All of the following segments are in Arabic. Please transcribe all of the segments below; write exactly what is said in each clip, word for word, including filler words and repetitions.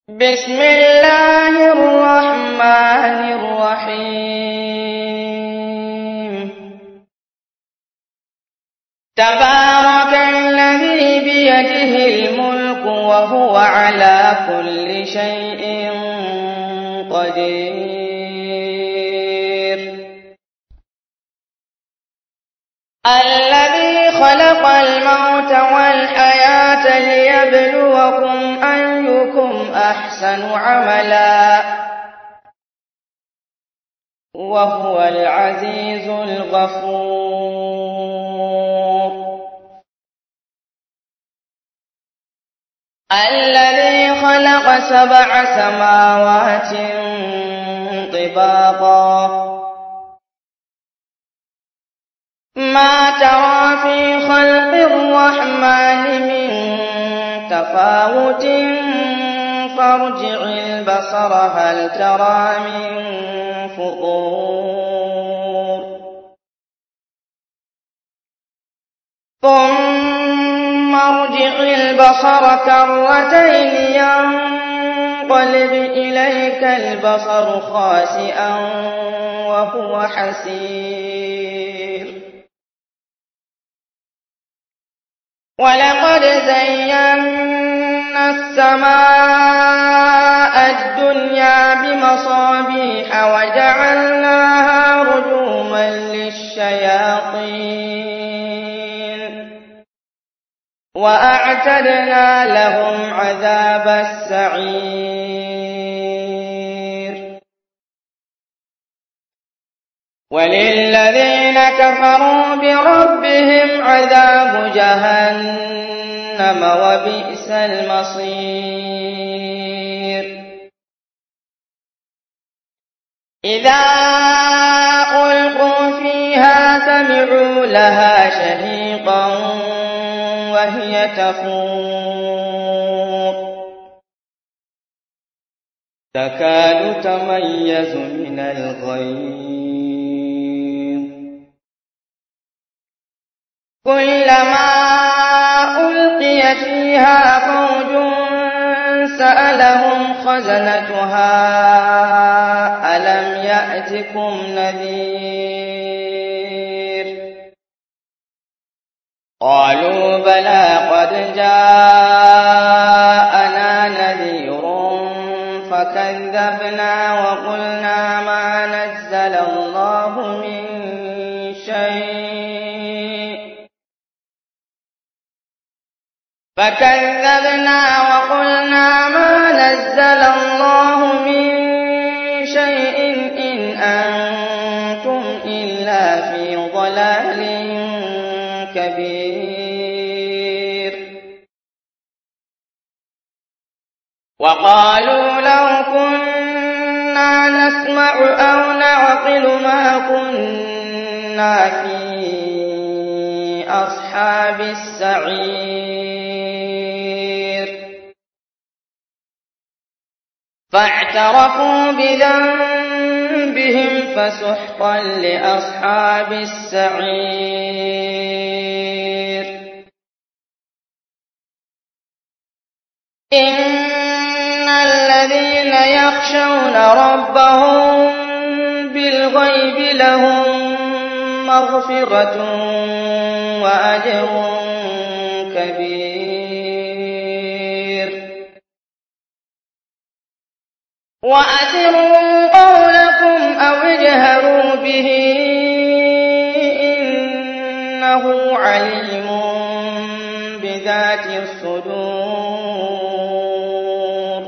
بسم الله الرحمن الرحيم تبارك الذي بيده الملك وهو على كل شيء قدير الذي خلق الموت والحياة ليبلوكم أيكم أحسن عملا وهو العزيز الغفور الذي خلق سبع سماوات طباقا ما ترى في خلق الرحمن من تفاوت فارجع البصر هل ترى من فطور ثم ارجع البصر كرتين ينقلب إليك البصر خاسئا وهو حسير ولقد زينا السماء الدنيا بمصابيح وجعلناها رجوما للشياطين وأعتدنا لهم عذاب السعير وللذين كفروا بربهم عذاب جهنم وبئس المصير إذا ألقوا فيها سمعوا لها شهيقا وهي تفور تكاد تميز من الغيظ كلما ألقي فيها فوج سألهم خزنتها ألم يأتكم نذير قالوا بلى قد جاءنا نذير فكذبنا وقلنا ما نزل الله من شيء فكذبنا وقلنا ما نزل الله من شيء إن أنتم إلا في ضلال كبير وقالوا لو كنا نسمع أو نعقل ما كنا في أصحاب السعير فاعترفوا بذنبهم فسحقا لأصحاب السعير إن الذين يخشون ربهم بالغيب لهم مغفرة وأجر كبير وأسروا قولكم أو اجهروا به إنه عليم بذات الصدور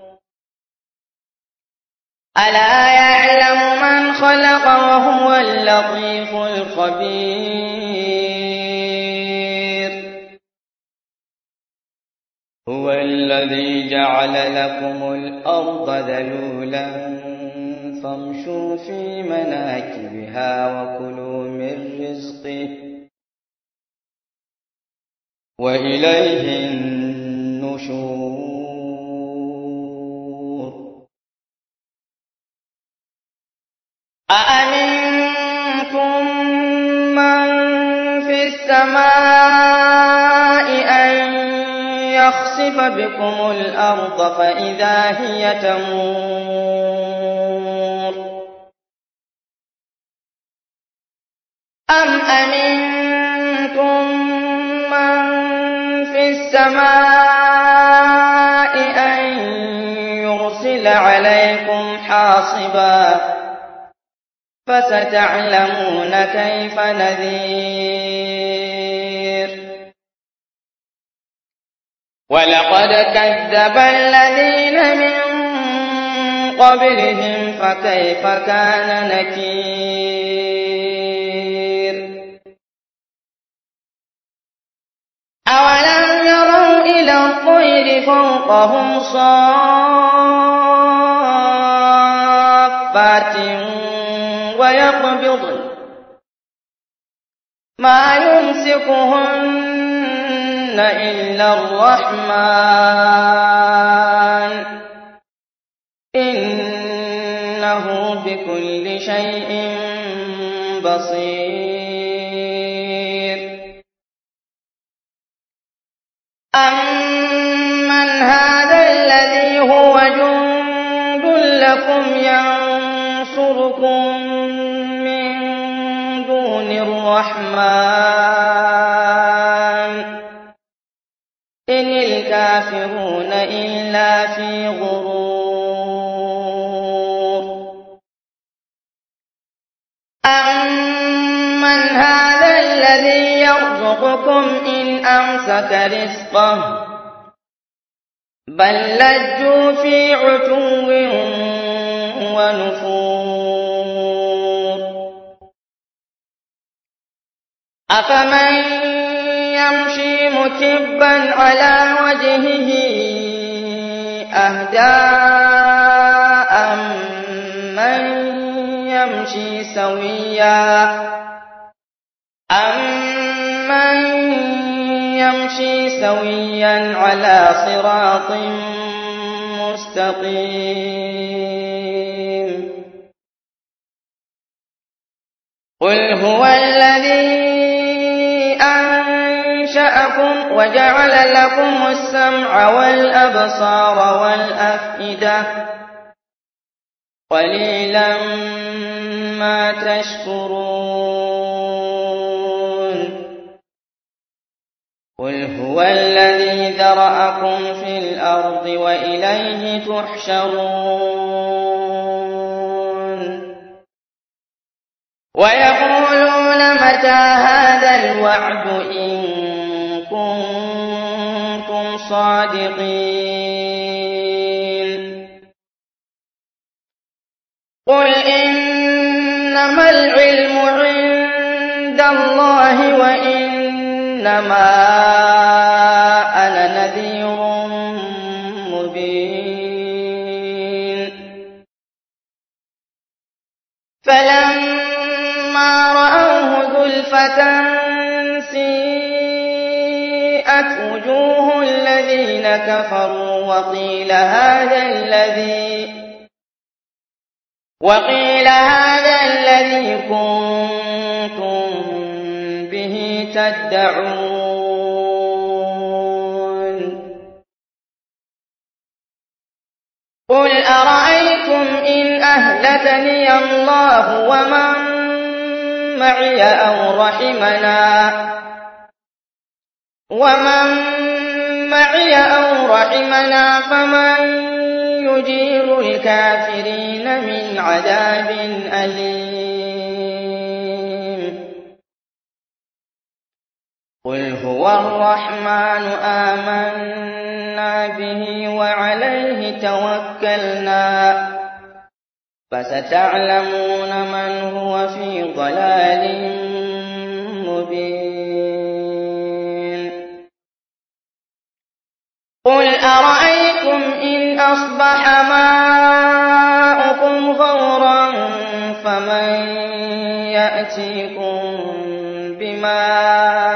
ألا يعلم من خلق وهو اللطيف الخبير هو الذي جعل لكم الأرض ذلولا فامشوا في مناكبها وكلوا من رزقه وإليه النشور أأمنتم من في السماء أن يخسف يخسف بكم الأرض فإذا هي تمور أم أمنتم من في السماء أن يرسل عليكم حاصبا فستعلمون كيف نذير ولقد كذب الذين من قبلهم فكيف كان نكير أولم يروا إلى الطير فوقهم صافات ويقبضن ما يمسكهن إلا الرحمن إنه بكل شيء بصير أمن هذا الذي هو جند لكم ينصركم من دون الرحمن إن الكافرون إلا في غرور أمن هذا الذي يرزقكم إن أمسك رزقه بل لجوا في عتو ونفور أفمن يمشي مكبا على وجهه أهدى أمن يمشي سويا أمن يمشي سويا على صراط مستقيم قل هو الذي أنشأكم وجعل لكم السمع والأبصار والأفئدة قليلا ما تشكرون قل هو الذي ذرأكم في الأرض وإليه تحشرون ويقولون متى هذا الوعد إن كنتم صادقين قل إنما العلم عند الله وإنما أنا نذير مبين فلما رأوه زلفة سيئت وجوه الذين كفروا وقيل هذا الذي وقيل هذا الذي كنتم به تدعون قل أرأيتم إن أهلكني الله ومن معي أو رحمنا ومن معي أو رحمنا فمن يجير الكافرين من عذاب أليم قل هو الرحمن آمنا به وعليه توكلنا فستعلمون من هو في ضلال مبين قل أرأيتم إن أصبح ماؤكم غورا فمن يأتيكم بماء